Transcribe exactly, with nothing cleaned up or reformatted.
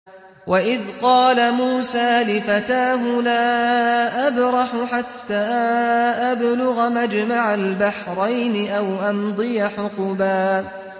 وإذ قال موسى لفتاه لا أبرح حتى أبلغ مجمع البحرين أو أمضي حقبا